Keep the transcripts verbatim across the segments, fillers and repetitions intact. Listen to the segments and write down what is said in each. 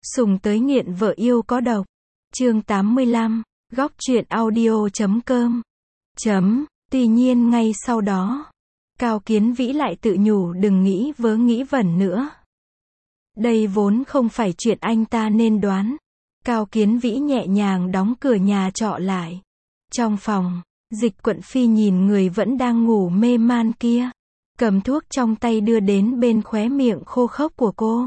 Sùng tới nghiện vợ yêu có độc. Chương tám mươi lăm, góc truyện audio chấm com. Chấm, tuy nhiên ngay sau đó, Cao Kiến Vĩ lại tự nhủ đừng nghĩ vớ nghĩ vẩn nữa. Đây vốn không phải chuyện anh ta nên đoán. Cao Kiến Vĩ nhẹ nhàng đóng cửa nhà trọ lại. Trong phòng, Dịch Quận Phi nhìn người vẫn đang ngủ mê man kia, cầm thuốc trong tay đưa đến bên khóe miệng khô khốc của cô.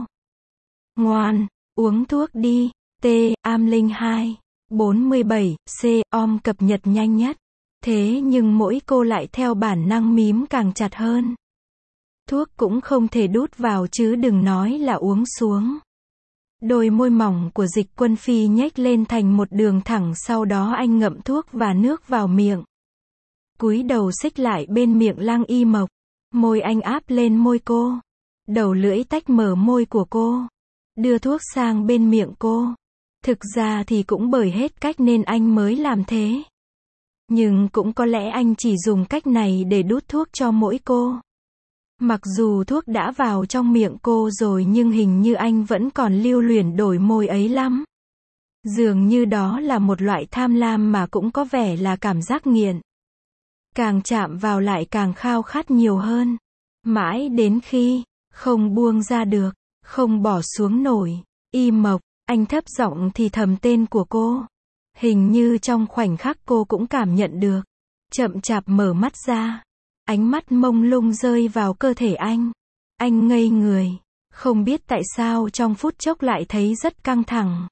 Ngoan, uống thuốc đi. T. Am Linh hai, bốn mươi bảy, C. Om cập nhật nhanh nhất. Thế nhưng mỗi cô lại theo bản năng mím càng chặt hơn. Thuốc cũng không thể đút vào chứ đừng nói là uống xuống. Đôi môi mỏng của Dịch Quân Phi nhếch lên thành một đường thẳng, sau đó anh ngậm thuốc và nước vào miệng. Cúi đầu xích lại bên miệng Lăng Y Mộc. Môi anh áp lên môi cô. Đầu lưỡi tách mở môi của cô. Đưa thuốc sang bên miệng cô. Thực ra thì cũng bởi hết cách nên anh mới làm thế. Nhưng cũng có lẽ anh chỉ dùng cách này để đút thuốc cho mỗi cô. Mặc dù thuốc đã vào trong miệng cô rồi nhưng hình như anh vẫn còn lưu luyến đổi môi ấy lắm. Dường như đó là một loại tham lam mà cũng có vẻ là cảm giác nghiện. Càng chạm vào lại càng khao khát nhiều hơn. Mãi đến khi không buông ra được, không bỏ xuống nổi. Y Mộc, anh thấp giọng thì thầm tên của cô. Hình như trong khoảnh khắc cô cũng cảm nhận được. Chậm chạp mở mắt ra. Ánh mắt mông lung rơi vào cơ thể anh. Anh ngây người. Không biết tại sao trong phút chốc lại thấy rất căng thẳng.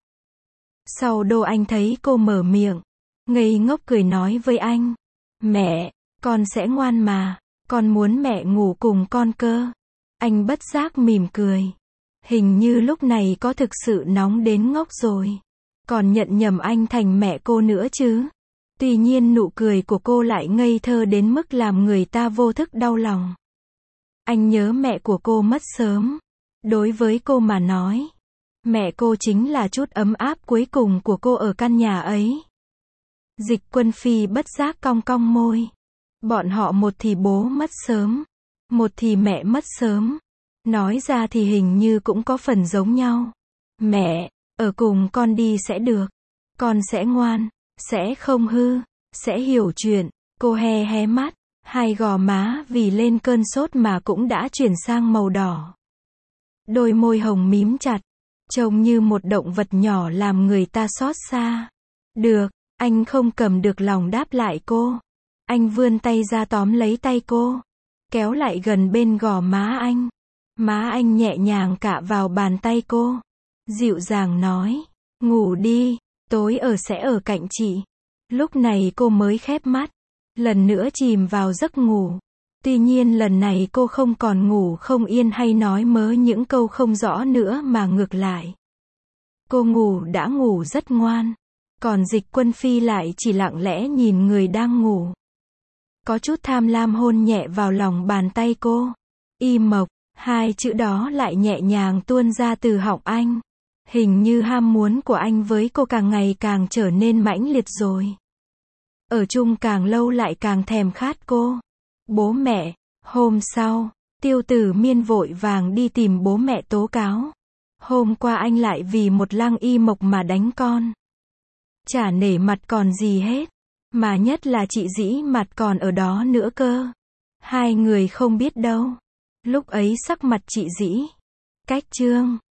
Sau đó anh thấy cô mở miệng. Ngây ngốc cười nói với anh. Mẹ, con sẽ ngoan mà. Con muốn mẹ ngủ cùng con cơ. Anh bất giác mỉm cười. Hình như lúc này có thực sự nóng đến ngốc rồi. Còn nhận nhầm anh thành mẹ cô nữa chứ. Tuy nhiên nụ cười của cô lại ngây thơ đến mức làm người ta vô thức đau lòng. Anh nhớ mẹ của cô mất sớm. Đối với cô mà nói, mẹ cô chính là chút ấm áp cuối cùng của cô ở căn nhà ấy. Dịch Quân Phi bất giác cong cong môi. Bọn họ một thì bố mất sớm, một thì mẹ mất sớm. Nói ra thì hình như cũng có phần giống nhau. Mẹ, ở cùng con đi sẽ được. Con sẽ ngoan, sẽ không hư, sẽ hiểu chuyện. Cô hé hé mắt, hai gò má vì lên cơn sốt mà cũng đã chuyển sang màu đỏ. Đôi môi hồng mím chặt, trông như một động vật nhỏ làm người ta xót xa. Được, anh không cầm được lòng đáp lại cô. Anh vươn tay ra tóm lấy tay cô, kéo lại gần bên gò má anh. Má anh nhẹ nhàng cạ vào bàn tay cô. Dịu dàng nói, ngủ đi, tối ở sẽ ở cạnh chị. Lúc này cô mới khép mắt, lần nữa chìm vào giấc ngủ. Tuy nhiên lần này cô không còn ngủ không yên hay nói mớ những câu không rõ nữa mà ngược lại. Cô ngủ đã ngủ rất ngoan. Còn Dịch Quân Phi lại chỉ lặng lẽ nhìn người đang ngủ. Có chút tham lam hôn nhẹ vào lòng bàn tay cô. Y Mộc, hai chữ đó lại nhẹ nhàng tuôn ra từ họng anh. Hình như ham muốn của anh với cô càng ngày càng trở nên mãnh liệt rồi. Ở chung càng lâu lại càng thèm khát cô. Bố mẹ, hôm sau, Tiêu Tử Miên vội vàng đi tìm bố mẹ tố cáo. Hôm qua anh lại vì một Lăng Y Mộc mà đánh con. Chả nể mặt còn gì hết. Mà nhất là chị Dĩ mặt còn ở đó nữa cơ. Hai người không biết đâu. Lúc ấy sắc mặt chị Dĩ cách trương.